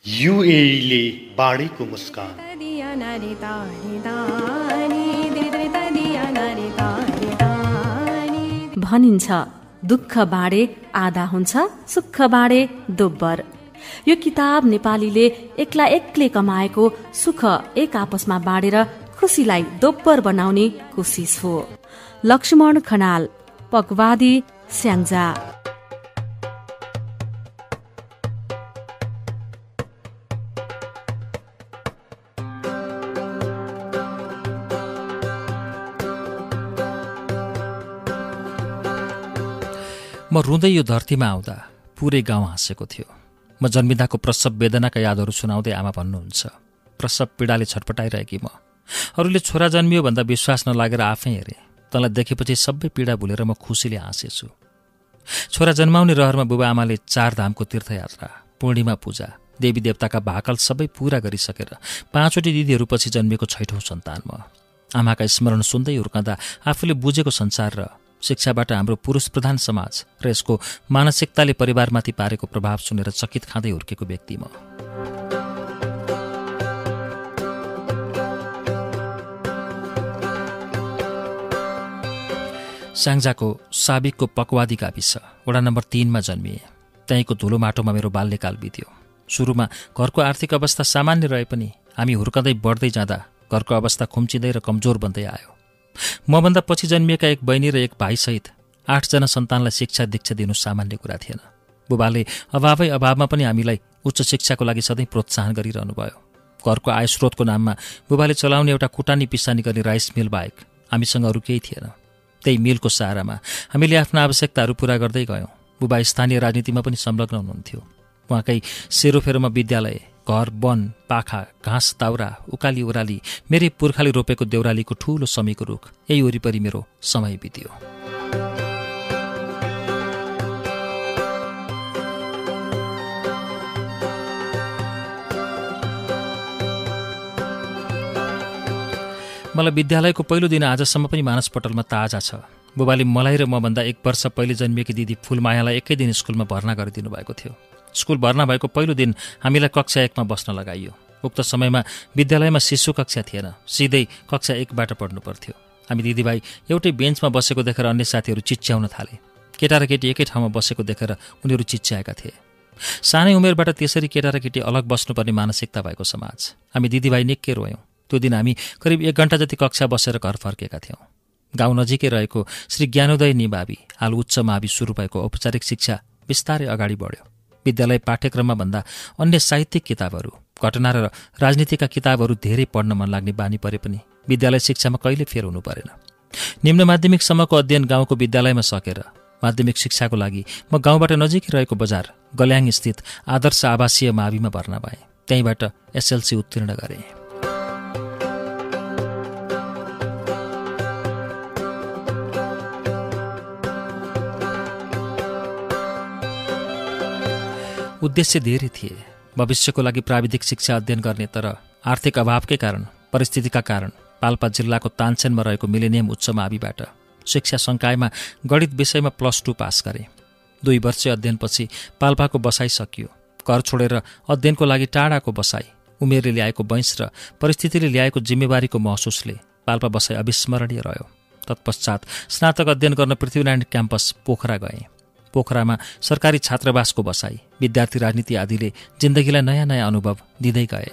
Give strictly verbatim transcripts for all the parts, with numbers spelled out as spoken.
युएईले बाढीको मुस्कान। भनिन्छ दुःख बाँडे आधा हुन्छ, सुख बाँडे दोब्बर। यो किताब नेपालीले एक्ला एक्लै कमाएको सुख एक आपसमा बाँडेर खुसीलाई दोब्बर बनाउने कोसिस हो। लक्ष्मण खनाल, पकवादी, स्याङ्जा। म रुँदै यो धरतीमा आउँदा पुरै गाउँ हाँसेको थियो। म जन्मिँदाको प्रसव वेदनाका यादहरू सुनाउँदै आमा भन्नुहुन्छ, प्रसव पीडाले छटपटाइरहेकी म। अरूले छोरा जन्मियो भन्दा विश्वास नलागेर आफै हेरे। तँलाई देखेपछि सबै पीडा भुलेर म खुसीले हाँसेछु। छोरा जन्माउने रहरमा बुबा आमाले चार धामको तीर्थयात्रा, पूर्णिमा पूजा, देवी देवताका भाकल सबै पूरा गरिसकेर पाँचवटी दिदीहरूपछि जन्मिएको छैठौँ सन्तान म। आमाका स्मरण सुन्दै हुर्कँदा आफूले बुझेको संसार र शिक्षाबाट हाम्रो पुरुष प्रधान समाज र यसको मानसिकताले परिवारमाथि पारेको प्रभाव सुनेर चकित खाँदै हुर्केको व्यक्ति म। स्याङ्जाको साबिकको पकवादी गाविस वडा नम्बर तीनमा जन्मिए। त्यहीँको धुलो माटोमा मेरो बाल्यकाल बित्यो। सुरुमा घरको आर्थिक अवस्था सामान्य रहे पनि हामी हुर्कँदै बढ्दै जाँदा घरको अवस्था खुम्चिँदै र कमजोर बन्दै आयो। मभन्दा पछि जन्मिएका एक बहिनी र एक भाइसहित आठजना सन्तानलाई शिक्षा दीक्षा दिनु सामान्य कुरा थिएन। बुबाले अभावै अभावमा पनि हामीलाई उच्च शिक्षाको लागि सधैँ प्रोत्साहन गरिरहनु भयो। घरको आय स्रोतको नाममा बुबाले चलाउने एउटा कुटानी पिसानी गर्ने राइस मिल बाहेक हामीसँग अरू केही थिएन। त्यही मिलको सहारामा हामीले आफ्ना आवश्यकताहरू पूरा गर्दै गयौँ। बुबा स्थानीय राजनीतिमा पनि संलग्न हुनुहुन्थ्यो। उहाँकै सेरोफेरोमा विद्यालय, घर, वन, पाखा, घाँस दाउरा, उकाली ओह्राली, मेरै पुर्खाले रोपेको देउरालीको ठूलो समीको रुख, यही वरिपरि मेरो समय बित्यो। मलाई विद्यालयको पहिलो दिन आजसम्म पनि मानसपटलमा ताजा छ। बुबाले मलाई र मभन्दा एक वर्ष पहिले जन्मिएकी दिदी फुलमायालाई एकै दिन स्कुलमा भर्ना गरिदिनु भएको थियो। स्कुल भर्ना भएको पहिलो दिन हामीलाई कक्षा एकमा बस्न लगाइयो। उक्त समयमा विद्यालयमा शिशु कक्षा थिएन, सिधै कक्षा एकबाट पढ्नु पर्थ्यो। हामी दिदीभाइ एउटै बेन्चमा बसेको देखेर अन्य साथीहरू चिच्याउन थाले। केटा र केटी एकै ठाउँमा बसेको देखेर उनीहरू चिच्याएका थिए। सानै उमेरबाट त्यसरी केटा र केटी अलग बस्नुपर्ने मानसिकता भएको समाज। हामी दिदीभाइ निकै रोयौँ। त्यो दिन हामी करिब एक घण्टा जति कक्षा बसेर घर फर्केका थियौँ। गाउँ नजिकै रहेको श्री ज्ञानोदय निमावि हाल उच्च मावि सुरु भएको औपचारिक शिक्षा बिस्तारै अगाडि बढ्यो। विद्यालय पाठ्यक्रममा भन्दा अन्य साहित्यिक किताबहरू, घटना र राजनीतिका किताबहरू धेरै पढ्न मन लाग्ने बानी परे पनि विद्यालय शिक्षामा कहिले फेर हुनु परेन। निम्न माध्यमिकसम्मको अध्ययन गाउँको विद्यालयमा सकेर माध्यमिक शिक्षाको लागि म गाउँबाट नजिकै रहेको बजार गल्याङ स्थित आदर्श आवासीय माविमा भर्ना भएँ। त्यहीँबाट एसएलसी उत्तीर्ण गरेँ। उद्देश्य धेरै थिए। भविष्यको लागि प्राविधिक शिक्षा अध्ययन गर्ने, तर आर्थिक अभावकै कारण, परिस्थितिका कारण पाल्पा जिल्लाको तानसेनमा रहेको मिलेनियम उच्च माविबाट शिक्षा संकायमा गणित विषयमा प्लस टू पास गरेँ। दुई वर्ष अध्ययनपछि पाल्पाको बसाइ सकियो। घर छोडेर अध्ययनको लागि टाढाको बसाइ, उमेरले ल्याएको वंश र परिस्थितिले ल्याएको जिम्मेवारीको महसुसले पाल्पा बसाइ अविस्मरणीय रह्यो। तत्पश्चात स्नातक अध्ययन गर्न पृथ्वीनारायण क्याम्पस पोखरा गएँ। पोखरामा सरकारी छात्रावासको बसाई, विद्यार्थी राजनीति आदिले जिन्दगीलाई नयाँ नयाँ अनुभव दिँदै गए।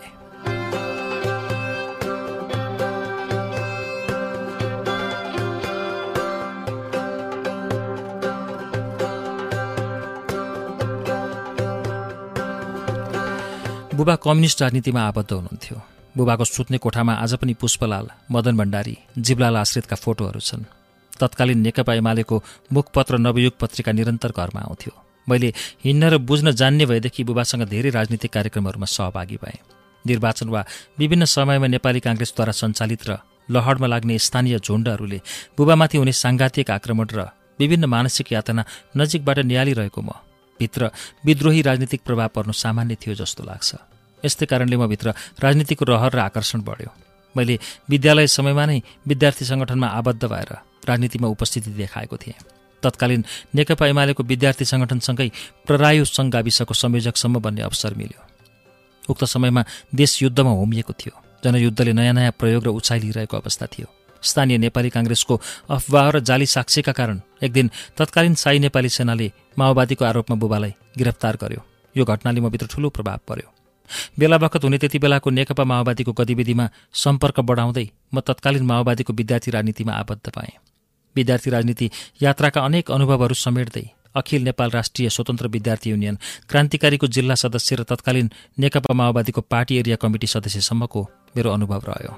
बुबा कम्युनिस्ट राजनीतिमा आबद्ध हुनुहुन्थ्यो। बुबाको सुत्ने कोठामा आज पनि पुष्पलाल, मदन भण्डारी, जीवलाल आश्रितका फोटोहरू छन्। तत्कालीन नेकपा एमालेको मुखपत्र नवयुग पत्रिका निरन्तर घरमा आउँथ्यो। मैले हिँड्न र बुझ्न जान्ने भएदेखि बुबासँग धेरै राजनीतिक कार्यक्रमहरूमा सहभागी भएँ। निर्वाचन वा विभिन्न समयमा नेपाली काङ्ग्रेसद्वारा सञ्चालित र लहरमा लाग्ने स्थानीय झुण्डहरूले बुबामाथि हुने साङ्घातिक आक्रमण र विभिन्न मानसिक यातना नजिकबाट निहालिरहेको म भित्र विद्रोही राजनीतिक प्रभाव पर्नु सामान्य थियो जस्तो लाग्छ। यस्तै कारणले म भित्र राजनीतिको रहर र आकर्षण बढ्यो। मैले विद्यालय समयमा नै विद्यार्थी सङ्गठनमा आबद्ध भएर राजनीतिमा उपस्थिति देखाएको थिएँ। तत्कालीन नेकपा एमालेको विद्यार्थी सङ्गठनसँगै प्ररायु सङ्घ गाविसको संयोजकसम्म बन्ने अवसर मिल्यो। उक्त समयमा देश युद्धमा होमिएको थियो। जनयुद्धले नयाँ नयाँ प्रयोग र उचाइ लिइरहेको अवस्था थियो। स्थानीय नेपाली काङ्ग्रेसको अफवाह र जाली साक्षीका कारण एक दिन तत्कालीन शाही नेपाली सेनाले माओवादीको आरोपमा बुबालाई गिरफ्तार गर्यो। यो घटनाले म भित्र ठूलो प्रभाव पर्यो। बेला बखत हुने त्यति बेलाको नेकपा माओवादीको गतिविधिमा सम्पर्क बढाउँदै म तत्कालीन माओवादीको विद्यार्थी राजनीतिमा आबद्ध पाएँ। विद्यार्थी राजनीति यात्राका अनेक अनुभवहरू समेट्दै अखिल नेपाल राष्ट्रिय स्वतन्त्र विद्यार्थी युनियन, क्रान्तिकारीको जिल्ला सदस्य र तत्कालीन नेकपा माओवादीको पार्टी एरिया कमिटी सदस्यसम्मको मेरो अनुभव रह्यो।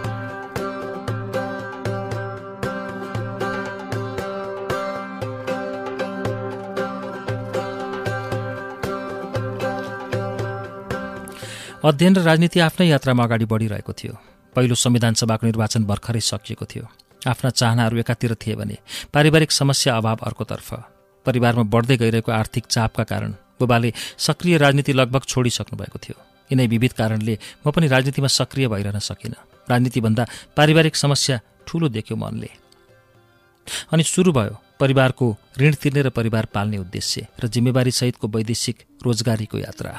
अध्ययन र राजनीति आफ्नै यात्रामा अगाडि बढिरहेको थियो। पहिलो संविधान सभाको निर्वाचन भर्खरै सकिएको थियो। आफ्ना चाहनाहरू एकातिर थिए भने पारिवारिक समस्या अभाव अर्कोतर्फ। परिवारमा बढ्दै गइरहेको आर्थिक चापका कारण बुबाले सक्रिय राजनीति लगभग छोडिसक्नु भएको थियो। यिनै विविध कारणले म पनि राजनीतिमा सक्रिय भइरहन सकिनँ। राजनीतिभन्दा पारिवारिक समस्या ठूलो देख्यो मनले। अनि सुरु भयो परिवारको ऋण तिर्ने र परिवार पाल्ने उद्देश्य र जिम्मेवारी सहितको वैदेशिक रोजगारीको यात्रा।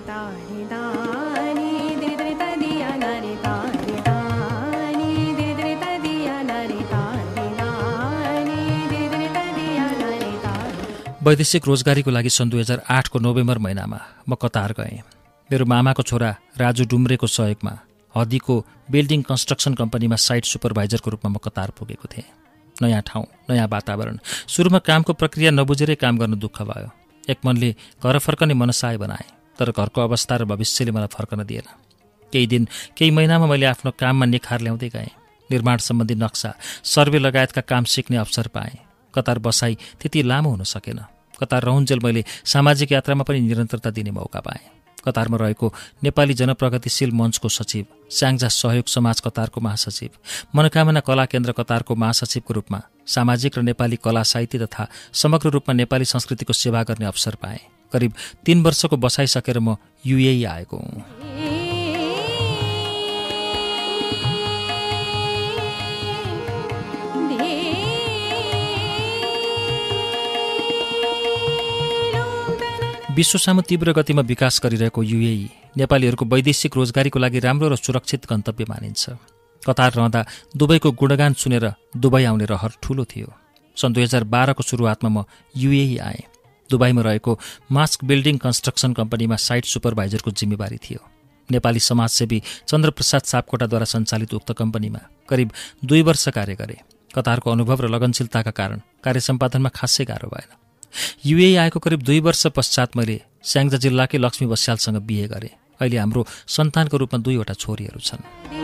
वैदेशिक रोजगारीको लागि सन् दुई हजार आठको नोभेम्बर महिनामा म कतार गएँ। मेरो मामाको छोरा राजु डुम्रेको सहयोगमा हदीको बिल्डिङ कन्स्ट्रक्सन कम्पनीमा साइट सुपरभाइजरको रूपमा म कतार पुगेको थिएँ। नयाँ ठाउँ, नयाँ वातावरण। सुरुमा कामको प्रक्रिया नबुझेरै काम गर्न दुःख भयो। एक मनले घर फर्कने मनसाय बनाएँ, तर घरको अवस्था र भविष्यले मलाई फर्कन दिएन। केही दिन केही महिनामा मैले आफ्नो काममा निखार ल्याउँदै गएँ। निर्माण सम्बन्धी नक्सा, सर्वे लगायतका काम सिक्ने अवसर पाएँ। कतार बसाई त्यति लामो हुन सकेन। कतार रहन्जेल मैले सामाजिक यात्रामा पनि निरन्तरता दिने मौका पाएँ। कतारमा रहेको नेपाली जनप्रगतिशील मञ्चको सचिव, स्याङ्जा सहयोग समाज कतारको महासचिव, मनोकामना कला केन्द्र कतारको महासचिवको रूपमा सामाजिक र नेपाली कला साहित्य तथा समग्र रूपमा नेपाली संस्कृतिको सेवा गर्ने अवसर पाएँ। करिब तीन वर्षको बसाइसकेर म युएई आएको हुँ। विश्वसामु तीव्र गतिमा विकास गरिरहेको युएई नेपालीहरूको वैदेशिक रोजगारीको लागि राम्रो र सुरक्षित गन्तव्य मानिन्छ। कतार रहँदा दुबईको गुणगान सुनेर दुबई आउने रहर ठूलो थियो। सन् दुई हजार बाह्रको सुरुवातमा म युएई आएँ। दुबईमा रहेको मास्क बिल्डिङ कन्स्ट्रक्सन कम्पनीमा साइट सुपरभाइजरको जिम्मेवारी थियो। नेपाली समाजसेवी चन्द्रप्रसाद सापकोटाद्वारा सञ्चालित उक्त कम्पनीमा करिब दुई वर्ष कार्य गरेँ। कतारको अनुभव र लगनशीलताका कारण कार्य सम्पादनमा खासै गाह्रो भएन। युएई आएको करिब दुई वर्ष पश्चात मैले स्याङ्जा जिल्लाकै लक्ष्मी बस्यालसँग बिहे गरेँ। अहिले हाम्रो सन्तानको रूपमा दुईवटा छोरीहरू छन्।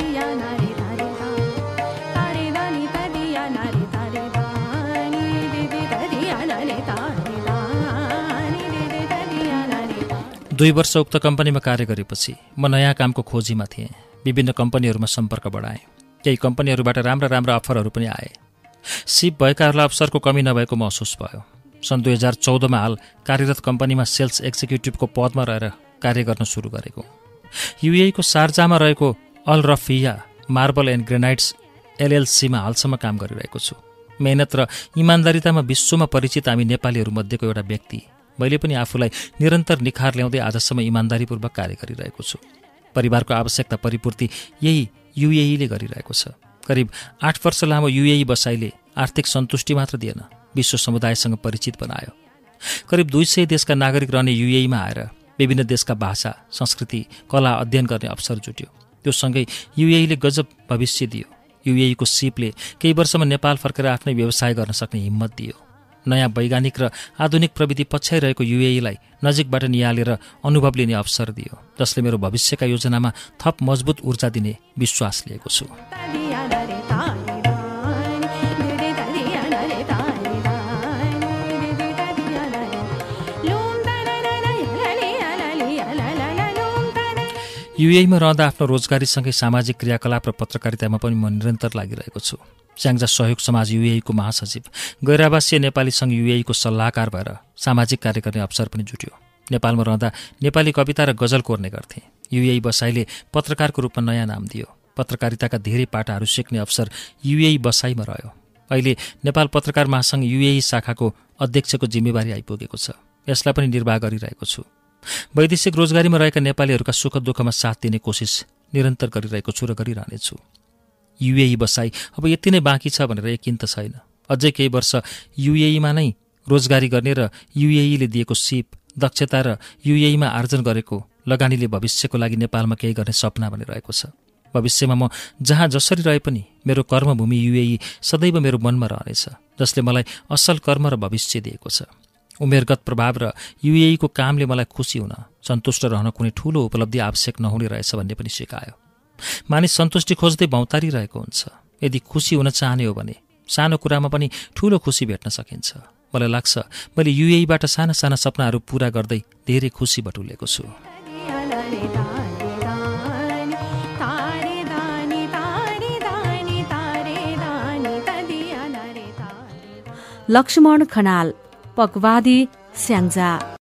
दुई वर्ष उक्त कम्पनीमा कार्य गरेपछि म नयाँ कामको खोजीमा थिएँ। विभिन्न कम्पनीहरूमा सम्पर्क बढाएँ। केही कम्पनीहरूबाट राम्रा राम्रा अफरहरू पनि आए। सिप भएकाहरूलाई अवसरको कमी नभएको महसुस भयो। सन् दुई हजार चौधमा हाल कार्यरत कम्पनीमा सेल्स एक्जिक्युटिभको पदमा रहेर कार्य गर्न सुरु गरेको। युएईको शारजामा रहेको Al Rafia marble and granites एलएलसीमा हालसम्म काम गरिरहेको छु। मेहनत र इमान्दारितामा विश्वमा परिचित हामी नेपालीहरूमध्येको एउटा व्यक्ति मैले पनि आफूलाई निरन्तर निखार ल्याउँदै आजसम्म इमान्दारीपूर्वक कार्य गरिरहेको छु। परिवारको आवश्यकता परिपूर्ति यही युएईले गरिरहेको छ। करिब आठ वर्ष लामो युएई बसाइले आर्थिक सन्तुष्टि मात्र दिएन, विश्व समुदायसँग परिचित बनायो। करिब दुई सय देशका नागरिक रहने युएईमा आएर विभिन्न देशका भाषा, संस्कृति, कला अध्ययन गर्ने अवसर जुट्यो। त्यो सँगै युएईले गजब भविष्य दियो। युएईको सिपले केही वर्षमा नेपाल फर्केर आफ्नै व्यवसाय गर्न सक्ने हिम्मत दियो। नयाँ वैज्ञानिक र आधुनिक प्रविधि पछ्याइरहेको युएईलाई नजिकबाट निहालेर अनुभव लिने अवसर दियो, जसले मेरो भविष्यका योजनामा थप मजबुत ऊर्जा दिने विश्वास लिएको छु। युएईमा रहँदा आफ्नो रोजगारीसँगै सामाजिक क्रियाकलाप र पत्रकारितामा पनि म निरन्तर लागिरहेको छु। स्याङ्जा सहयोग समाज युएईको महासचिव, गैरावासीय नेपाली सङ्घ युएईको सल्लाहकार भएर सामाजिक कार्य गर्ने अवसर पनि जुट्यो। नेपालमा रहँदा नेपाली कविता र गजल कोर्ने गर्थेँ। युएई बसाइले पत्रकारको रूपमा नयाँ नाम दियो। पत्रकारिताका धेरै पाटाहरू सिक्ने अवसर युएई बसाइमा रह्यो। अहिले नेपाल पत्रकार महासङ्घ युएई शाखाको अध्यक्षको जिम्मेवारी आइपुगेको छ। यसलाई पनि निर्वाह गरिरहेको छु। वैदेशिक रोजगारीमा रहेका नेपालीहरूका सुख दुःखमा साथ दिने कोसिस निरन्तर गरिरहेको छु र गरिरहनेछु। युएई बसाई अब यति नै बाँकी छ भनेर यकिन त छैन। अझै केही वर्ष युएईमा नै रोजगारी गर्ने र युएईले दिएको सिप, दक्षता र युएईमा आर्जन गरेको लगानीले भविष्यको लागि नेपालमा केही गर्ने सपना बनिरहेको छ। भविष्यमा म जहाँ जसरी रहे पनि मेरो कर्मभूमि युएई सदैव मेरो मनमा रहनेछ, जसले मलाई असल कर्म र भविष्य दिएको छ। उमेरगत प्रभाव र युएईको कामले मलाई खुसी हुन, सन्तुष्ट रहन कुनै ठूलो उपलब्धि आवश्यक नहुने रहेछ भन्ने पनि सिकायो। मानिस सन्तुष्टि खोज्दै भौतारिरहेको हुन्छ। यदि खुसी हुन चाहने हो भने सानो कुरामा पनि ठूलो खुसी भेट्न सकिन्छ। मलाई लाग्छ मैले युएईबाट साना साना सपनाहरू पूरा गर्दै धेरै खुसी बटुलेको छु। लक्ष्मण खनाल, पकवादी स्याङ्जा।